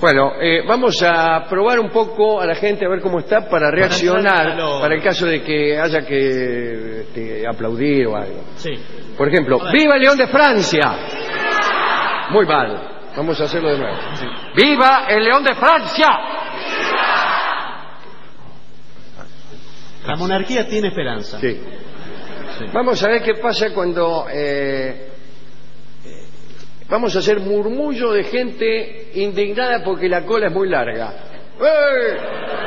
Bueno, vamos a probar un poco a la gente a ver cómo está para reaccionar para el caso de que haya que aplaudir o algo. Sí. Por ejemplo, ¡viva el León de Francia! Muy mal. Vamos a hacerlo de nuevo. Sí. ¡Viva el León de Francia! La monarquía tiene esperanza. Sí. Sí. Vamos a ver qué pasa cuando vamos a hacer murmullo de gente indignada porque la cola es muy larga. ¡Eh!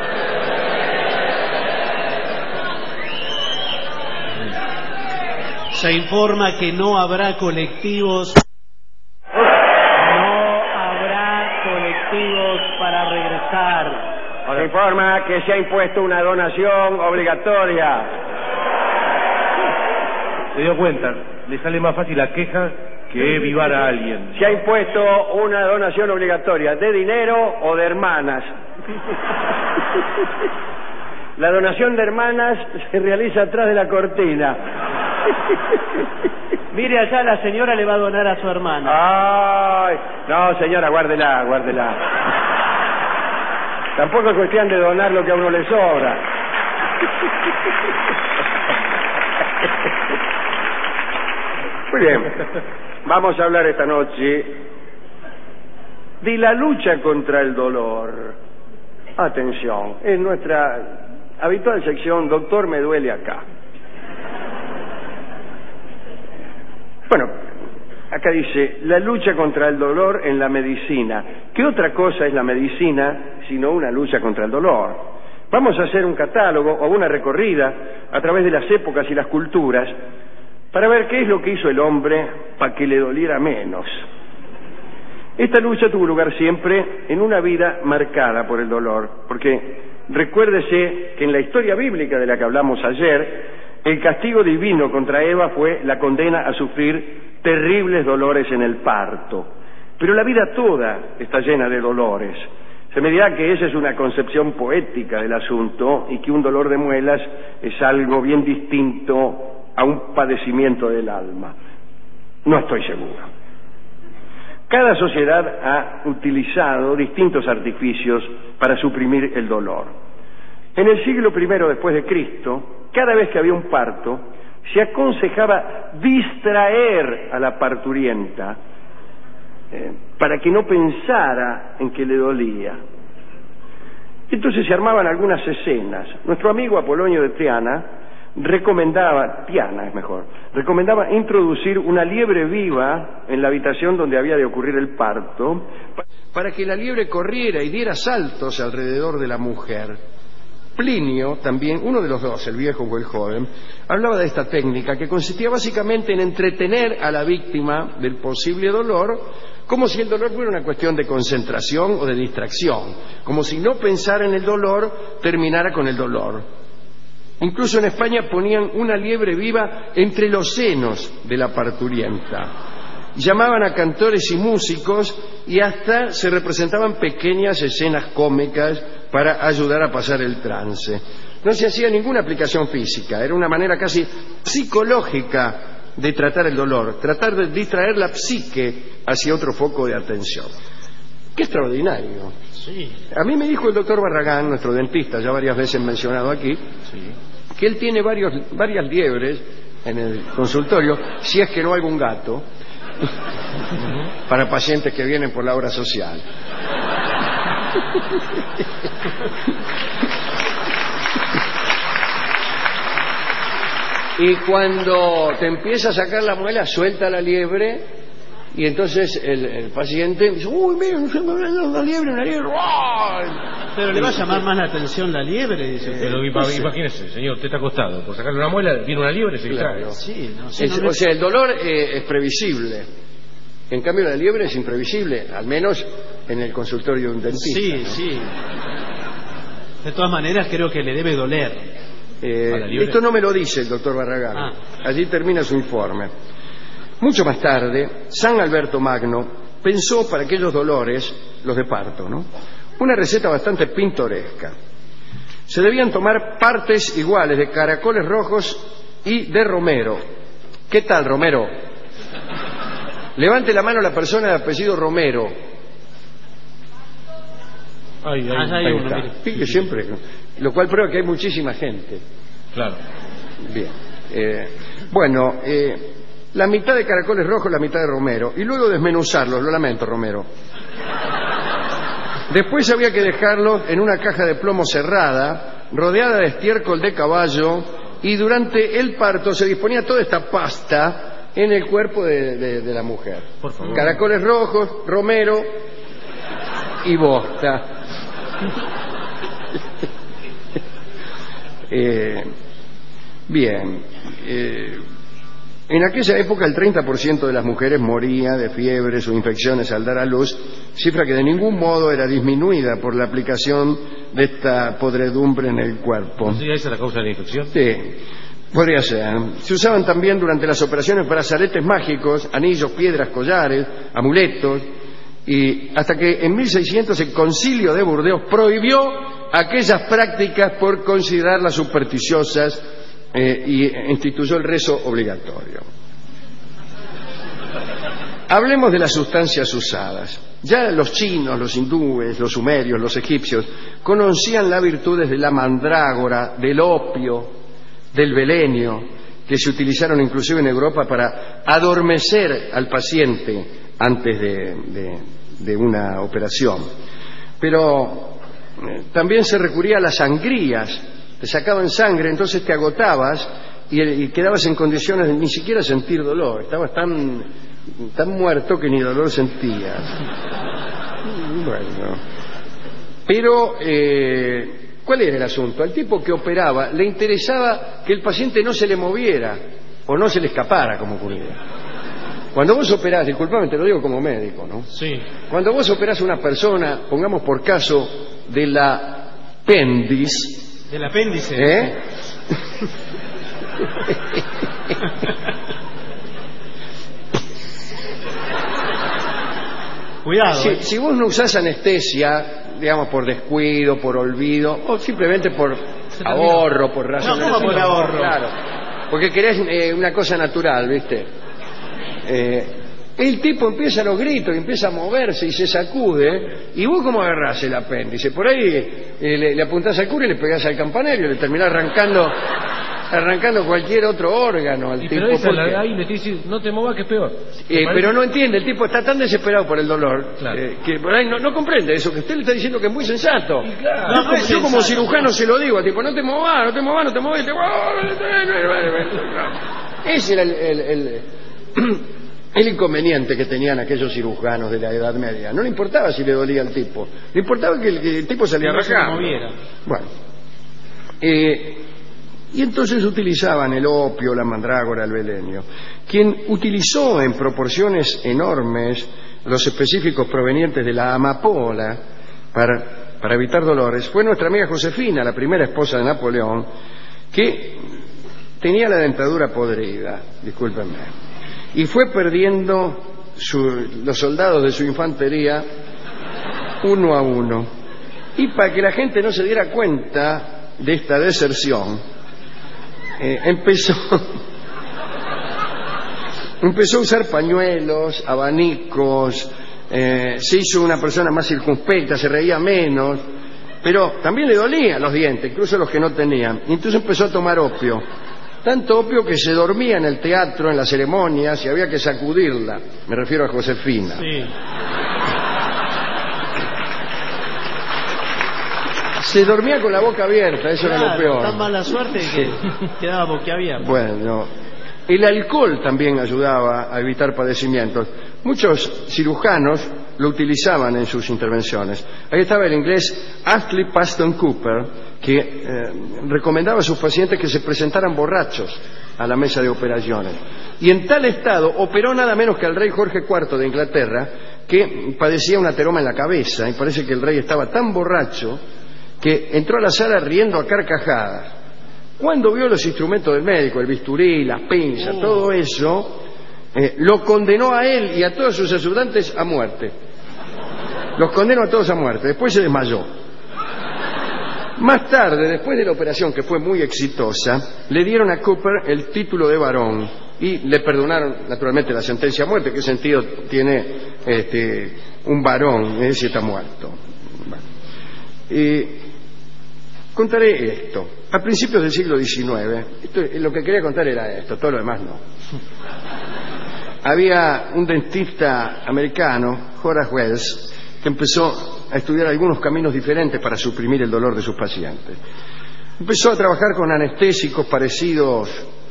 Se informa que no habrá colectivos. No habrá colectivos para regresar. Se informa que se ha impuesto una donación obligatoria. Se dio cuenta, le sale más fácil la queja que vivar a alguien. Se ha impuesto una donación obligatoria, ¿de dinero o de hermanas? La donación de hermanas se realiza atrás de la cortina. Mire allá, la señora le va a donar a su hermana. Ay, no, señora, guárdela, guárdela. Tampoco es cuestión de donar lo que a uno le sobra. Muy bien, vamos a hablar esta noche de la lucha contra el dolor. Atención, en nuestra habitual sección, Doctor, me duele acá. Bueno, acá dice, la lucha contra el dolor en la medicina. ¿Qué otra cosa es la medicina sino una lucha contra el dolor? Vamos a hacer un catálogo o una recorrida a través de las épocas y las culturas para ver qué es lo que hizo el hombre para que le doliera menos. Esta lucha tuvo lugar siempre en una vida marcada por el dolor, porque recuérdese que en la historia bíblica de la que hablamos ayer, el castigo divino contra Eva fue la condena a sufrir terribles dolores en el parto. Pero la vida toda está llena de dolores. Se me dirá que esa es una concepción poética del asunto y que un dolor de muelas es algo bien distinto a un padecimiento del alma. No estoy seguro. Cada sociedad ha utilizado distintos artificios para suprimir el dolor. En el siglo I después de Cristo, cada vez que había un parto, se aconsejaba distraer a la parturienta para que no pensara en que le dolía. Entonces se armaban algunas escenas. Nuestro amigo Apolonio de Tiana recomendaba introducir una liebre viva en la habitación donde había de ocurrir el parto, para que la liebre corriera y diera saltos alrededor de la mujer. Plinio también, uno de los dos, el viejo o el joven, hablaba de esta técnica que consistía básicamente en entretener a la víctima del posible dolor, como si el dolor fuera una cuestión de concentración o de distracción, como si no pensar en el dolor terminara con el dolor. Incluso en España ponían una liebre viva entre los senos de la parturienta. Llamaban a cantores y músicos y hasta se representaban pequeñas escenas cómicas para ayudar a pasar el trance. No se hacía ninguna aplicación física, era una manera casi psicológica de tratar el dolor, tratar de distraer la psique hacia otro foco de atención. ¡Qué extraordinario! Sí. A mí me dijo el doctor Barragán, nuestro dentista, ya varias veces mencionado aquí, sí, que él tiene varias liebres en el consultorio, si es que no algún gato, para pacientes que vienen por la obra social. Y cuando te empieza a sacar la muela, suelta la liebre y entonces el paciente dice, uy, mira, una liebre. ¡Oh! Pero le va a llamar más la atención la liebre, dice. Pero imagínese, señor, usted está acostado, por sacarle una muela, viene una liebre, se distrae. Claro. Sí, no, o sea, el dolor es previsible. En cambio, la liebre es imprevisible, al menos en el consultorio de un dentista. Sí, ¿no? sí. De todas maneras, creo que le debe doler. Esto no me lo dice el doctor Barragán. Allí termina su informe. Mucho más tarde, San Alberto Magno pensó para aquellos dolores, los de parto, ¿no?, una receta bastante pintoresca. Se debían tomar partes iguales de caracoles rojos y de romero. ¿Qué tal, Romero? Levante la mano la persona de apellido Romero. Ay, ay, Allá hay Ahí uno, está. mire. Fíjese siempre, lo cual prueba que hay muchísima gente. claro. Bien. Bueno, la mitad de caracoles rojos, la mitad de romero. Y luego desmenuzarlos, lo lamento, Romero. Después había que dejarlos en una caja de plomo cerrada, rodeada de estiércol de caballo, y durante el parto se disponía toda esta pasta en el cuerpo de la mujer. Por favor. Caracoles rojos, romero y bosta. Bien. En aquella época el 30% de las mujeres moría de fiebres o infecciones al dar a luz, cifra que de ningún modo era disminuida por la aplicación de esta podredumbre en el cuerpo. ¿Sí, esa es la causa de la infección? Sí, podría ser. Se usaban también durante las operaciones brazaletes mágicos, anillos, piedras, collares, amuletos, y hasta que en 1600 el Concilio de Burdeos prohibió aquellas prácticas por considerarlas supersticiosas y instituyó el rezo obligatorio. Hablemos de las sustancias usadas. Ya los chinos, los hindúes, los sumerios, los egipcios conocían las virtudes de la mandrágora, del opio, del belenio, que se utilizaron inclusive en Europa para adormecer al paciente antes de una operación. Pero también se recurría a las sangrías. Te sacaban sangre, entonces te agotabas y quedabas en condiciones de ni siquiera sentir dolor. Estabas tan muerto que ni dolor sentías. Bueno. Pero, ¿cuál era el asunto? Al tipo que operaba le interesaba que el paciente no se le moviera o no se le escapara, como ocurría. Cuando vos operás, disculpame, te lo digo como médico, ¿no? Sí. Cuando vos operás a una persona, pongamos por caso de la apéndice, Del apéndice. Cuidado. Si vos no usás anestesia, digamos por descuido, por olvido, o simplemente por ahorro, por razones... No, ¿cómo por ahorro? Claro, porque querés una cosa natural, ¿viste? El tipo empieza a los gritos y empieza a moverse y se sacude, y vos cómo agarrás el apéndice. Por ahí le apuntás al cura y le pegás al campanario y le terminás arrancando cualquier otro órgano al tipo. Pero esa porque- ahí le dice, no te movas, que es peor. pero no entiende, el tipo está tan desesperado por el dolor, Claro. que por ahí no comprende eso, que usted le está diciendo que es muy sensato. claro. Yo, No es yo como sensato. cirujano se lo digo, tipo, no te movas. Ese era el inconveniente que tenían aquellos cirujanos de la Edad Media. No le importaba si le dolía al tipo, le importaba que el tipo salía Que no se rajado. moviera. Bueno, y entonces utilizaban el opio, la mandrágora, el belenio. Quien utilizó en proporciones enormes los específicos provenientes de la amapola para evitar dolores fue nuestra amiga Josefina, la primera esposa de Napoleón, que tenía la dentadura podrida, discúlpenme, y fue perdiendo los soldados de su infantería uno a uno. Y para que la gente no se diera cuenta de esta deserción, empezó a usar pañuelos, abanicos, se hizo una persona más circunspecta, se reía menos, pero también le dolían los dientes, incluso los que no tenían. Y entonces empezó a tomar opio. Tanto opio que se dormía en el teatro, en las ceremonias, y había que sacudirla. Me refiero a Josefina. Sí. Se dormía con la boca abierta, eso era lo Claro, peor. tan mala suerte que quedaba boquiabierto. Bueno, el alcohol también ayudaba a evitar padecimientos. Muchos cirujanos lo utilizaban en sus intervenciones. Ahí estaba el inglés Astley Paston Cooper, que recomendaba a sus pacientes que se presentaran borrachos a la mesa de operaciones. Y en tal estado operó nada menos que al rey Jorge IV de Inglaterra, que padecía un ateroma en la cabeza, y parece que el rey estaba tan borracho que entró a la sala riendo a carcajadas. Cuando vio los instrumentos del médico, el bisturí, las pinzas, todo eso, lo condenó a él y a todos sus ayudantes a muerte. Los condenó a todos a muerte. Después se desmayó. Más tarde, después de la operación, que fue muy exitosa, le dieron a Cooper el título de barón y le perdonaron, naturalmente, la sentencia a muerte. ¿Qué sentido tiene un varón si está muerto? Bueno. Contaré esto. A principios del siglo XIX, lo que quería contar era esto, todo lo demás no. Había un dentista americano, Horace Wells, que empezó a estudiar algunos caminos diferentes para suprimir el dolor de sus pacientes. Empezó a trabajar con anestésicos parecidos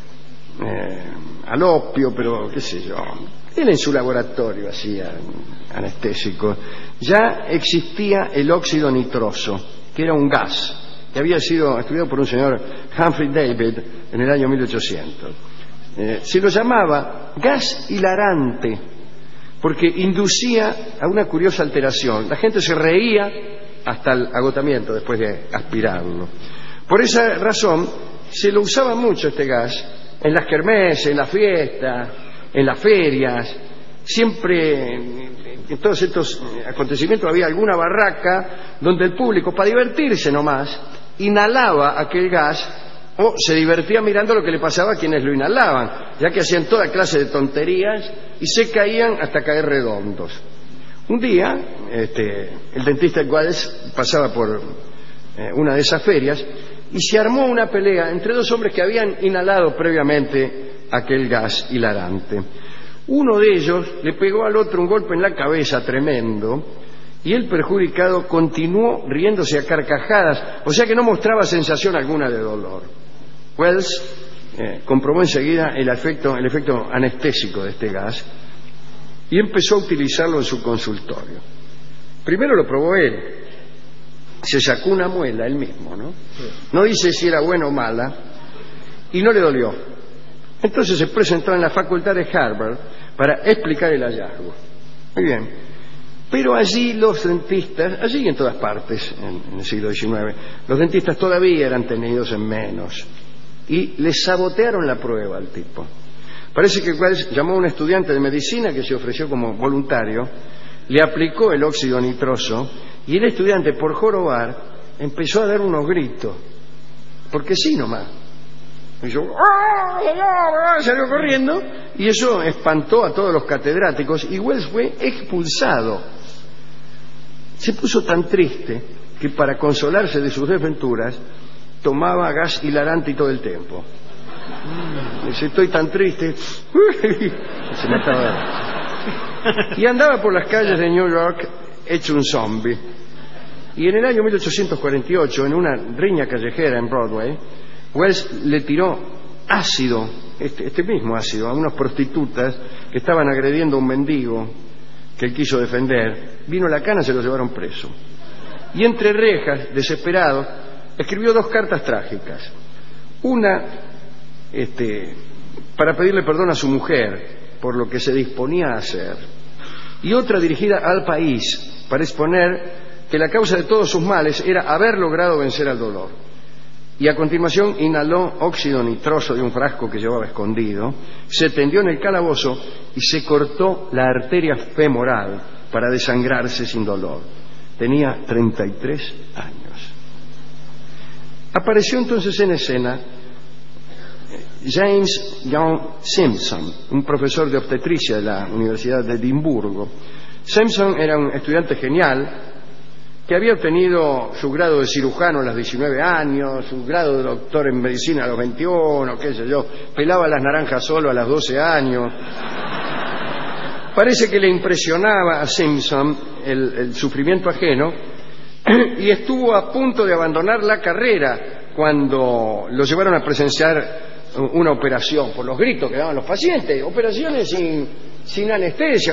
al opio, pero qué sé yo. Él en su laboratorio hacía anestésicos. Ya existía el óxido nitroso, que era un gas que había sido estudiado por un señor Humphrey David en el año 1800. Se lo llamaba gas hilarante porque inducía a una curiosa alteración. La gente se reía hasta el agotamiento después de aspirarlo. Por esa razón se lo usaba mucho este gas en las kermeses, en las fiestas, en las ferias. Siempre en todos estos acontecimientos había alguna barraca donde el público, para divertirse nomás, inhalaba aquel gas o se divertía mirando lo que le pasaba a quienes lo inhalaban, ya que hacían toda clase de tonterías y se caían hasta caer redondos. Un día, el dentista Wells pasaba por una de esas ferias y se armó una pelea entre dos hombres que habían inhalado previamente aquel gas hilarante. Uno de ellos le pegó al otro un golpe en la cabeza tremendo y el perjudicado continuó riéndose a carcajadas, o sea que no mostraba sensación alguna de dolor. Wells comprobó enseguida el efecto anestésico de este gas y empezó a utilizarlo en su consultorio. Primero lo probó él, se sacó una muela él mismo, no dice si era buena o mala, y no le dolió. Entonces se presentó en la facultad de Harvard para explicar el hallazgo. Muy bien. Pero allí los dentistas, allí y en todas partes en el siglo XIX, los dentistas todavía eran tenidos en menos y le sabotearon la prueba al tipo. Parece que Wells llamó a un estudiante de medicina que se ofreció como voluntario, le aplicó el óxido nitroso y el estudiante, por jorobar, empezó a dar unos gritos, porque sí nomás. Y yo, salió corriendo y eso espantó a todos los catedráticos y Wells fue expulsado. Se puso tan triste que para consolarse de sus desventuras tomaba gas hilarante y todo el tiempo. Dice, estoy tan triste. Se mataba. Y andaba por las calles de New York hecho un zombie. Y en el año 1848, en una riña callejera en Broadway, Wells le tiró ácido, este mismo ácido, a unas prostitutas que estaban agrediendo a un mendigo que él quiso defender. Vino la cana, se lo llevaron preso. Y entre rejas, desesperado, escribió dos cartas trágicas. Una para pedirle perdón a su mujer por lo que se disponía a hacer, y otra dirigida al país para exponer que la causa de todos sus males era haber logrado vencer al dolor. Y a continuación inhaló óxido nitroso de un frasco que llevaba escondido, se tendió en el calabozo y se cortó la arteria femoral para desangrarse sin dolor. Tenía 33 años. Apareció entonces en escena James Young Simpson, un profesor de obstetricia de la Universidad de Edimburgo. Simpson era un estudiante genial que había obtenido su grado de cirujano a los 19 años, su grado de doctor en medicina a los 21, qué sé yo, pelaba las naranjas solo a los 12 años. Parece que le impresionaba a Simpson el sufrimiento ajeno y estuvo a punto de abandonar la carrera cuando lo llevaron a presenciar una operación por los gritos que daban los pacientes, operaciones sin anestesia.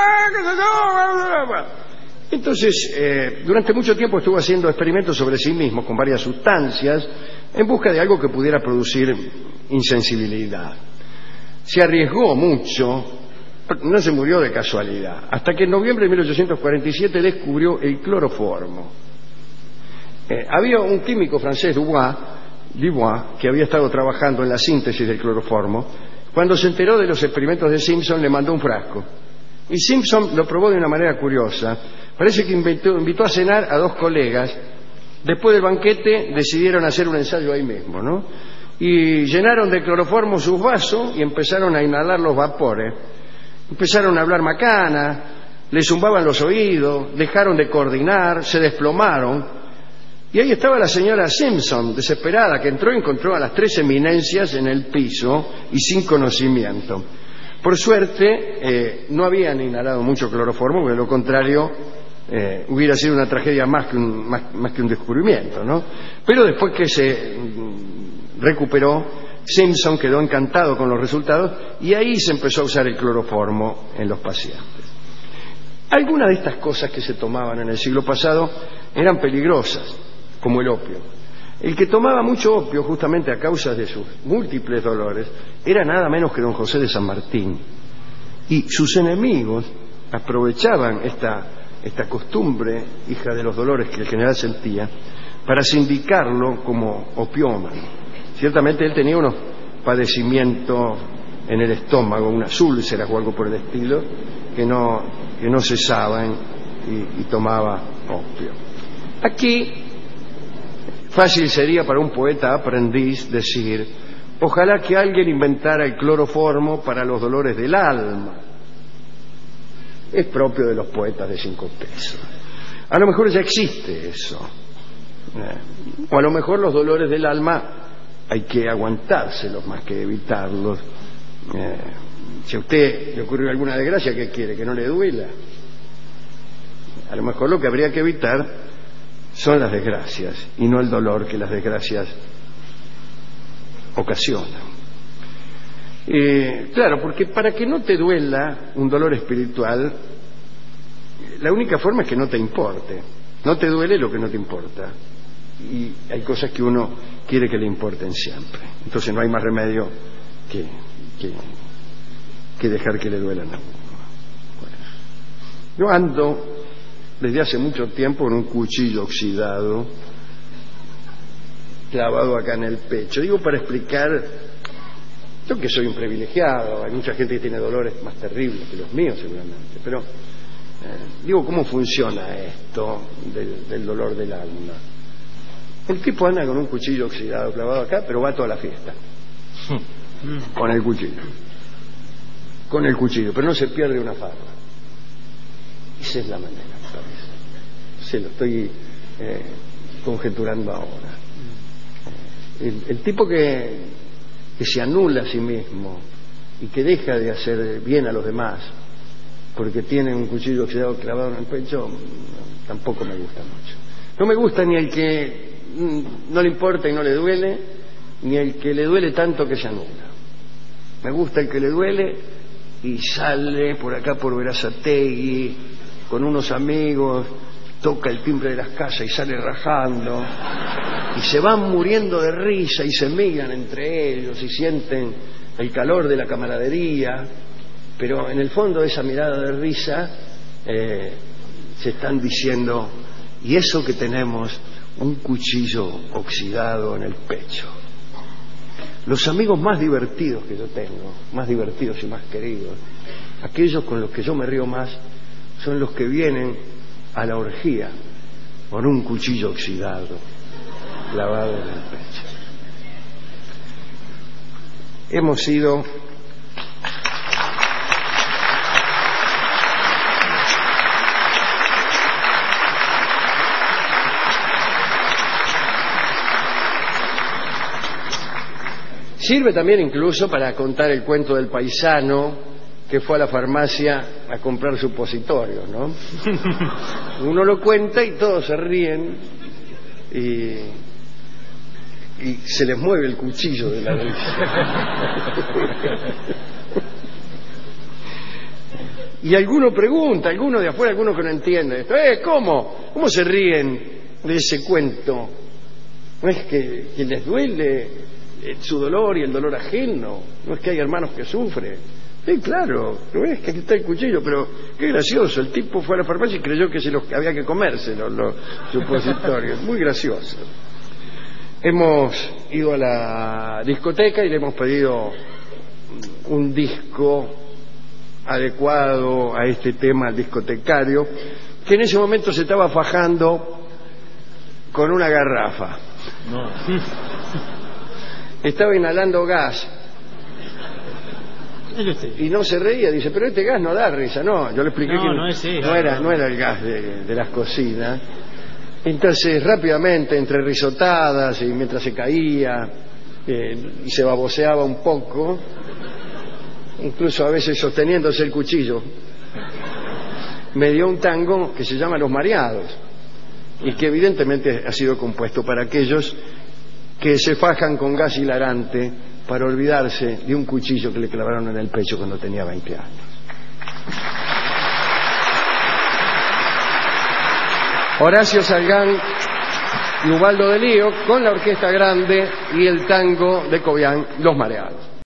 Entonces, durante mucho tiempo estuvo haciendo experimentos sobre sí mismo con varias sustancias en busca de algo que pudiera producir insensibilidad. Se arriesgó mucho, no se murió de casualidad, hasta que en noviembre de 1847 descubrió el cloroformo. Había un químico francés, Dubois, que había estado trabajando en la síntesis del cloroformo. Cuando se enteró de los experimentos de Simpson, le mandó un frasco. Y Simpson lo probó de una manera curiosa. Parece que invitó a cenar a dos colegas. Después del banquete decidieron hacer un ensayo ahí mismo, ¿no? Y llenaron de cloroformo sus vasos y empezaron a inhalar los vapores. Empezaron a hablar macana, les zumbaban los oídos, dejaron de coordinar, se desplomaron. Y ahí estaba la señora Simpson, desesperada, que entró y encontró a las 3 eminencias en el piso y sin conocimiento. Por suerte, no habían inhalado mucho cloroformo, porque de lo contrario hubiera sido una tragedia más que un descubrimiento, ¿no? Pero después que se recuperó, Simpson quedó encantado con los resultados y ahí se empezó a usar el cloroformo en los pacientes. Algunas de estas cosas que se tomaban en el siglo pasado eran peligrosas, como el opio. El que tomaba mucho opio, justamente a causa de sus múltiples dolores, era nada menos que don José de San Martín. Y sus enemigos aprovechaban esta costumbre, hija de los dolores que el general sentía, para sindicarlo como opiómano. Ciertamente él tenía unos padecimientos en el estómago, unas úlceras o algo por el estilo, que no cesaban y tomaba opio. Aquí, fácil sería para un poeta aprendiz decir: ojalá que alguien inventara el cloroformo para los dolores del alma. Es propio de los poetas de 5 pesos. A lo mejor ya existe eso. O a lo mejor los dolores del alma hay que aguantárselos más que evitarlos. Si a usted le ocurrió alguna desgracia, ¿qué quiere? ¿Que no le duela? A lo mejor lo que habría que evitar son las desgracias y no el dolor que las desgracias ocasionan. Claro, porque para que no te duela un dolor espiritual, la única forma es que no te importe. No te duele lo que no te importa. Y hay cosas que uno quiere que le importen siempre. Entonces no hay más remedio que dejar que le duelan a uno. Bueno, yo ando desde hace mucho tiempo con un cuchillo oxidado clavado acá en el pecho. Digo, para explicar, yo que soy un privilegiado, hay mucha gente que tiene dolores más terribles que los míos seguramente, pero digo, ¿cómo funciona esto del dolor del alma? El tipo anda con un cuchillo oxidado clavado acá, pero va a toda la fiesta con el cuchillo, pero no se pierde una farra. Esa es la manera, me parece. Se lo estoy conjeturando ahora. El tipo que se anula a sí mismo y que deja de hacer bien a los demás porque tiene un cuchillo oxidado clavado en el pecho, tampoco me gusta mucho. No me gusta ni el que no le importa y no le duele, ni el que le duele tanto que se anula. Me gusta el que le duele y sale por acá por Berazategui con unos amigos, toca el timbre de las casas y sale rajando, y se van muriendo de risa y se miran entre ellos y sienten el calor de la camaradería, pero en el fondo de esa mirada de risa se están diciendo: y eso que tenemos, un cuchillo oxidado en el pecho. Los amigos más divertidos que yo tengo, más divertidos y más queridos, aquellos con los que yo me río más, son los que vienen a la orgía con un cuchillo oxidado clavado en el pecho. Hemos sido sirve también incluso para contar el cuento del paisano que fue a la farmacia a comprar supositorios, ¿no? Uno lo cuenta y todos se ríen y se les mueve el cuchillo de la risa. Y alguno pregunta, alguno de afuera, alguno que no entiende esto: ¿cómo se ríen de ese cuento? ¿No es que les duele su dolor y el dolor ajeno? ¿No es que hay hermanos que sufren? Sí, claro, ¿no es que aquí está el cuchillo? Pero qué gracioso, el tipo fue a la farmacia y creyó que había que comerse los supositorios. Muy gracioso. Hemos ido a la discoteca y le hemos pedido un disco adecuado a este tema al discotecario, que en ese momento se estaba fajando con una garrafa. No. Estaba inhalando gas y no se reía. Dice: pero este gas no da risa. No, yo le expliqué que no es eso. no era el gas de las cocinas. Entonces, rápidamente, entre risotadas y mientras se caía y se baboseaba un poco, incluso a veces sosteniéndose el cuchillo, me dio un tango que se llama Los Mareados, y que evidentemente ha sido compuesto para aquellos que se fajan con gas hilarante para olvidarse de un cuchillo que le clavaron en el pecho cuando tenía 20 años. Horacio Salgán y Ubaldo de Lío con la Orquesta Grande y el tango de Cobián, Los Mareados.